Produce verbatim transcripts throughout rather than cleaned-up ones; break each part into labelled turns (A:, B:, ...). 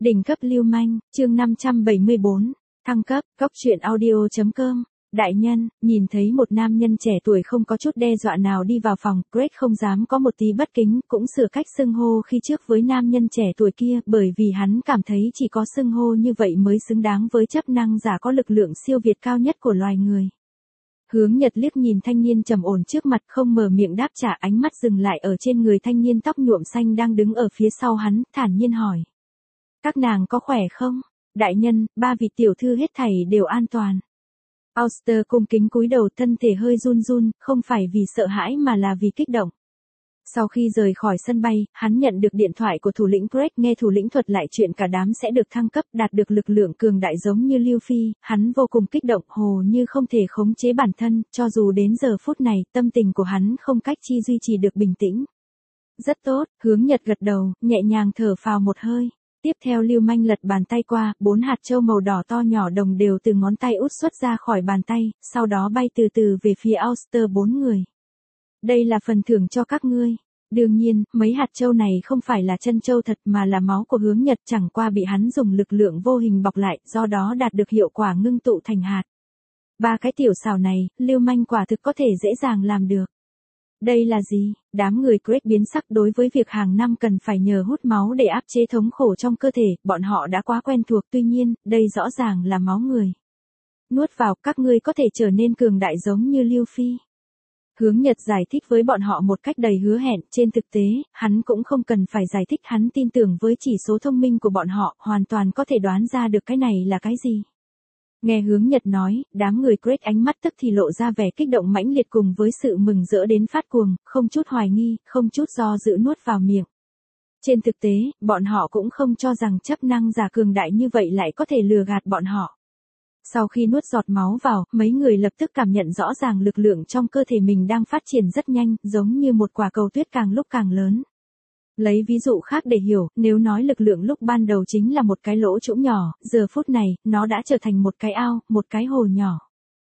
A: Đỉnh cấp lưu manh, chương năm trăm bảy mươi bốn, thăng cấp, cóc truyện audio chấm com. Đại nhân, nhìn thấy một nam nhân trẻ tuổi không có chút đe dọa nào đi vào phòng, Greg không dám có một tí bất kính, cũng sửa cách xưng hô khi trước với nam nhân trẻ tuổi kia, bởi vì hắn cảm thấy chỉ có xưng hô như vậy mới xứng đáng với chấp năng giả có lực lượng siêu việt cao nhất của loài người. Hướng Nhật liếc nhìn thanh niên trầm ổn trước mặt, không mở miệng đáp trả, ánh mắt dừng lại ở trên người thanh niên tóc nhuộm xanh đang đứng ở phía sau hắn, thản nhiên hỏi. Các nàng có khỏe không? Đại nhân, ba vị tiểu thư hết thảy đều an toàn. Auster cung kính cúi đầu, thân thể hơi run run, không phải vì sợ hãi mà là vì kích động. Sau khi rời khỏi sân bay, hắn nhận được điện thoại của thủ lĩnh Greg, nghe thủ lĩnh thuật lại chuyện cả đám sẽ được thăng cấp, đạt được lực lượng cường đại giống như Lưu Phi, hắn vô cùng kích động, hồ như không thể khống chế bản thân, cho dù đến giờ phút này, tâm tình của hắn không cách chi duy trì được bình tĩnh. Rất tốt, Hướng Nhật gật đầu, nhẹ nhàng thở phào một hơi. Tiếp theo lưu manh lật bàn tay qua, bốn hạt châu màu đỏ to nhỏ đồng đều từ ngón tay út xuất ra khỏi bàn tay, sau đó bay từ từ về phía Auster bốn người. Đây là phần thưởng cho các ngươi. Đương nhiên, mấy hạt châu này không phải là chân châu thật mà là máu của Hướng Nhật, chẳng qua bị hắn dùng lực lượng vô hình bọc lại, do đó đạt được hiệu quả ngưng tụ thành hạt. Ba cái tiểu xảo này, lưu manh quả thực có thể dễ dàng làm được. Đây là gì? Đám người Greg biến sắc, đối với việc hàng năm cần phải nhờ hút máu để áp chế thống khổ trong cơ thể, bọn họ đã quá quen thuộc, tuy nhiên, đây rõ ràng là máu người. Nuốt vào, các ngươi có thể trở nên cường đại giống như Lưu Phi. Hướng Nhật giải thích với bọn họ một cách đầy hứa hẹn, trên thực tế, hắn cũng không cần phải giải thích, hắn tin tưởng với chỉ số thông minh của bọn họ, hoàn toàn có thể đoán ra được cái này là cái gì. Nghe Hướng Nhật nói, đám người Greg ánh mắt tức thì lộ ra vẻ kích động mãnh liệt cùng với sự mừng rỡ đến phát cuồng, không chút hoài nghi, không chút do dự nuốt vào miệng. Trên thực tế, bọn họ cũng không cho rằng chấp năng giả cường đại như vậy lại có thể lừa gạt bọn họ. Sau khi nuốt giọt máu vào, mấy người lập tức cảm nhận rõ ràng lực lượng trong cơ thể mình đang phát triển rất nhanh, giống như một quả cầu tuyết càng lúc càng lớn. Lấy ví dụ khác để hiểu, nếu nói lực lượng lúc ban đầu chính là một cái lỗ trũng nhỏ, giờ phút này, nó đã trở thành một cái ao, một cái hồ nhỏ.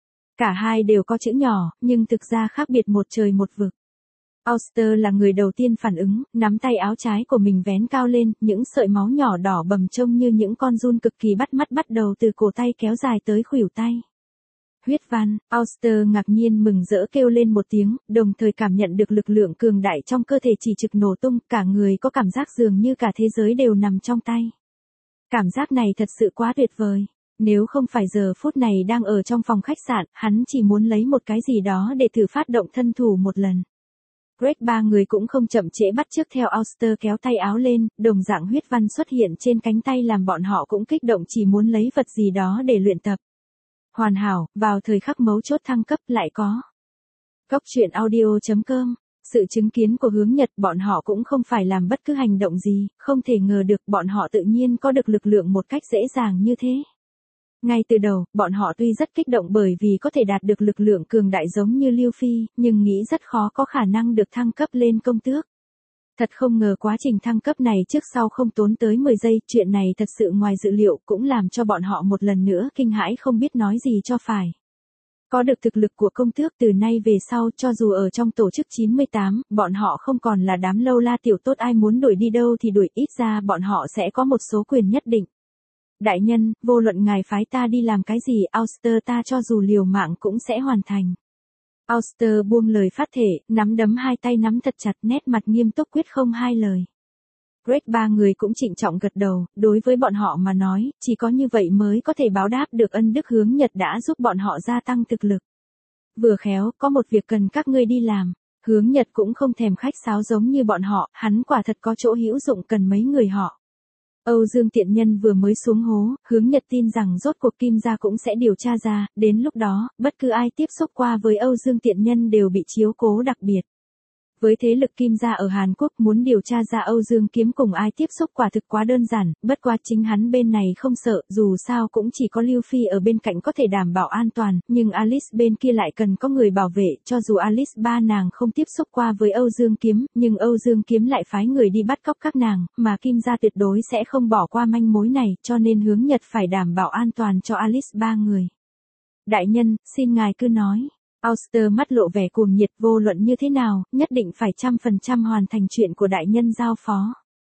A: Cả hai đều có chữ nhỏ, nhưng thực ra khác biệt một trời một vực. Auster là người đầu tiên phản ứng, nắm tay áo trái của mình vén cao lên, những sợi máu nhỏ đỏ bầm trông như những con giun cực kỳ bắt mắt bắt đầu từ cổ tay kéo dài tới khuỷu tay. Huyết văn, Auster ngạc nhiên mừng rỡ kêu lên một tiếng, đồng thời cảm nhận được lực lượng cường đại trong cơ thể chỉ trực nổ tung, cả người có cảm giác dường như cả thế giới đều nằm trong tay. Cảm giác này thật sự quá tuyệt vời. Nếu không phải giờ phút này đang ở trong phòng khách sạn, hắn chỉ muốn lấy một cái gì đó để thử phát động thân thủ một lần. Greg ba người cũng không chậm trễ bắt chước theo Auster kéo tay áo lên, đồng dạng huyết văn xuất hiện trên cánh tay làm bọn họ cũng kích động chỉ muốn lấy vật gì đó để luyện tập. Hoàn hảo, vào thời khắc mấu chốt thăng cấp lại có. Cóc truyện audio chấm com. Sự chứng kiến của Hướng Nhật, bọn họ cũng không phải làm bất cứ hành động gì, không thể ngờ được bọn họ tự nhiên có được lực lượng một cách dễ dàng như thế. Ngay từ đầu, bọn họ tuy rất kích động bởi vì có thể đạt được lực lượng cường đại giống như Lưu Phi, nhưng nghĩ rất khó có khả năng được thăng cấp lên công tước. Thật không ngờ quá trình thăng cấp này trước sau không tốn tới mười giây, chuyện này thật sự ngoài dự liệu, cũng làm cho bọn họ một lần nữa kinh hãi không biết nói gì cho phải. Có được thực lực của công tước từ nay về sau, cho dù ở trong tổ chức chín mươi tám, bọn họ không còn là đám lâu la tiểu tốt ai muốn đuổi đi đâu thì đuổi, ít ra bọn họ sẽ có một số quyền nhất định. Đại nhân, vô luận ngài phái ta đi làm cái gì, Auster ta cho dù liều mạng cũng sẽ hoàn thành. Auster buông lời phát thể, nắm đấm hai tay nắm thật chặt, nét mặt nghiêm túc quyết không hai lời. Greg ba người cũng trịnh trọng gật đầu, đối với bọn họ mà nói, chỉ có như vậy mới có thể báo đáp được ân đức Hướng Nhật đã giúp bọn họ gia tăng thực lực. Vừa khéo, có một việc cần các ngươi đi làm. Hướng Nhật cũng không thèm khách sáo giống như bọn họ, hắn quả thật có chỗ hữu dụng cần mấy người họ. Âu Dương Tiện Nhân vừa mới xuống hố, Hướng Nhật tin rằng rốt cuộc Kim gia cũng sẽ điều tra ra, đến lúc đó, bất cứ ai tiếp xúc qua với Âu Dương Tiện Nhân đều bị chiếu cố đặc biệt. Với thế lực Kim gia ở Hàn Quốc muốn điều tra ra Âu Dương Kiếm cùng ai tiếp xúc quả thực quá đơn giản, bất quá chính hắn bên này không sợ, dù sao cũng chỉ có Lưu Phi ở bên cạnh có thể đảm bảo an toàn, nhưng Alice bên kia lại cần có người bảo vệ, cho dù Alice ba nàng không tiếp xúc qua với Âu Dương Kiếm, nhưng Âu Dương Kiếm lại phái người đi bắt cóc các nàng, mà Kim gia tuyệt đối sẽ không bỏ qua manh mối này, cho nên Hướng Nhật phải đảm bảo an toàn cho Alice ba người. Đại nhân, xin ngài cứ nói. Auster mắt lộ vẻ cuồng nhiệt, vô luận như thế nào, nhất định phải trăm phần trăm hoàn thành chuyện của đại nhân giao phó.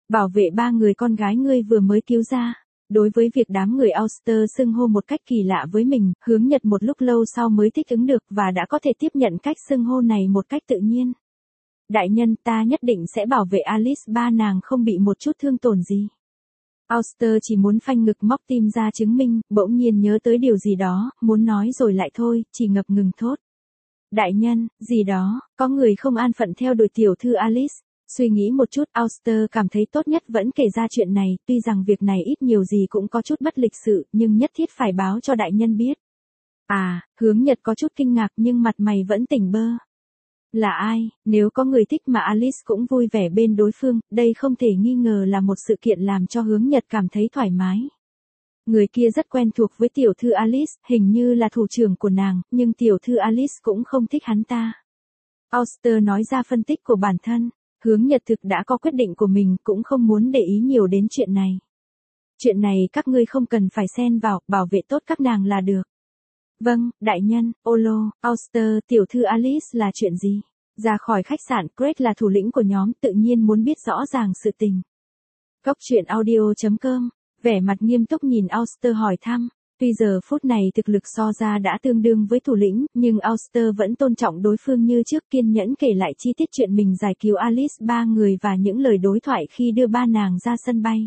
A: Bảo vệ ba người con gái ngươi vừa mới cứu ra. Đối với việc đám người Ulster xưng hô một cách kỳ lạ với mình, Hướng Nhật một lúc lâu sau mới thích ứng được và đã có thể tiếp nhận cách xưng hô này một cách tự nhiên. Đại nhân, ta nhất định sẽ bảo vệ Alice ba nàng không bị một chút thương tổn gì. Ulster chỉ muốn phanh ngực móc tim ra chứng minh, bỗng nhiên nhớ tới điều gì đó, muốn nói rồi lại thôi, chỉ ngập ngừng thốt. Đại nhân, gì đó, có người không an phận theo đuổi tiểu thư Alice. Suy nghĩ một chút, Ulster cảm thấy tốt nhất vẫn kể ra chuyện này, tuy rằng việc này ít nhiều gì cũng có chút bất lịch sự, nhưng nhất thiết phải báo cho đại nhân biết. À, Hướng Nhật có chút kinh ngạc nhưng mặt mày vẫn tỉnh bơ. Là ai, nếu có người thích mà Alice cũng vui vẻ bên đối phương, đây không thể nghi ngờ là một sự kiện làm cho Hướng Nhật cảm thấy thoải mái. Người kia rất quen thuộc với tiểu thư Alice, hình như là thủ trưởng của nàng, nhưng tiểu thư Alice cũng không thích hắn ta. Ulster nói ra phân tích của bản thân. Hướng Nhật thực đã có quyết định của mình, cũng không muốn để ý nhiều đến chuyện này. Chuyện này các ngươi không cần phải xen vào, bảo vệ tốt các nàng là được. Vâng, đại nhân. Olo, Ulster, tiểu thư Alice là chuyện gì? Ra khỏi khách sạn, Greg là thủ lĩnh của nhóm, tự nhiên muốn biết rõ ràng sự tình. Cốc truyện audio chấm com, vẻ mặt nghiêm túc nhìn Ulster hỏi thăm. Tuy giờ phút này thực lực so ra đã tương đương với thủ lĩnh, nhưng Ulster vẫn tôn trọng đối phương như trước, kiên nhẫn kể lại chi tiết chuyện mình giải cứu Alice ba người và những lời đối thoại khi đưa ba nàng ra sân bay.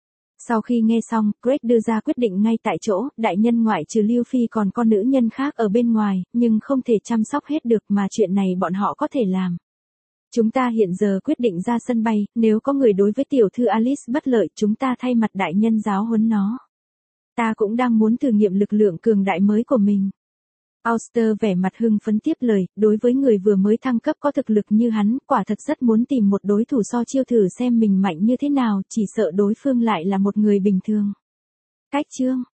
A: Sau khi nghe xong, Greg đưa ra quyết định ngay tại chỗ, đại nhân ngoại trừ Lưu Phi còn có nữ nhân khác ở bên ngoài, nhưng không thể chăm sóc hết được mà chuyện này bọn họ có thể làm. Chúng ta hiện giờ quyết định ra sân bay, nếu có người đối với tiểu thư Alice bất lợi, chúng ta thay mặt đại nhân giáo huấn nó. Ta cũng đang muốn thử nghiệm lực lượng cường đại mới của mình. Ulster vẻ mặt hưng phấn tiếp lời, đối với người vừa mới thăng cấp có thực lực như hắn, quả thật rất muốn tìm một đối thủ so chiêu thử xem mình mạnh như thế nào, chỉ sợ đối phương lại là một người bình thường. Cách chương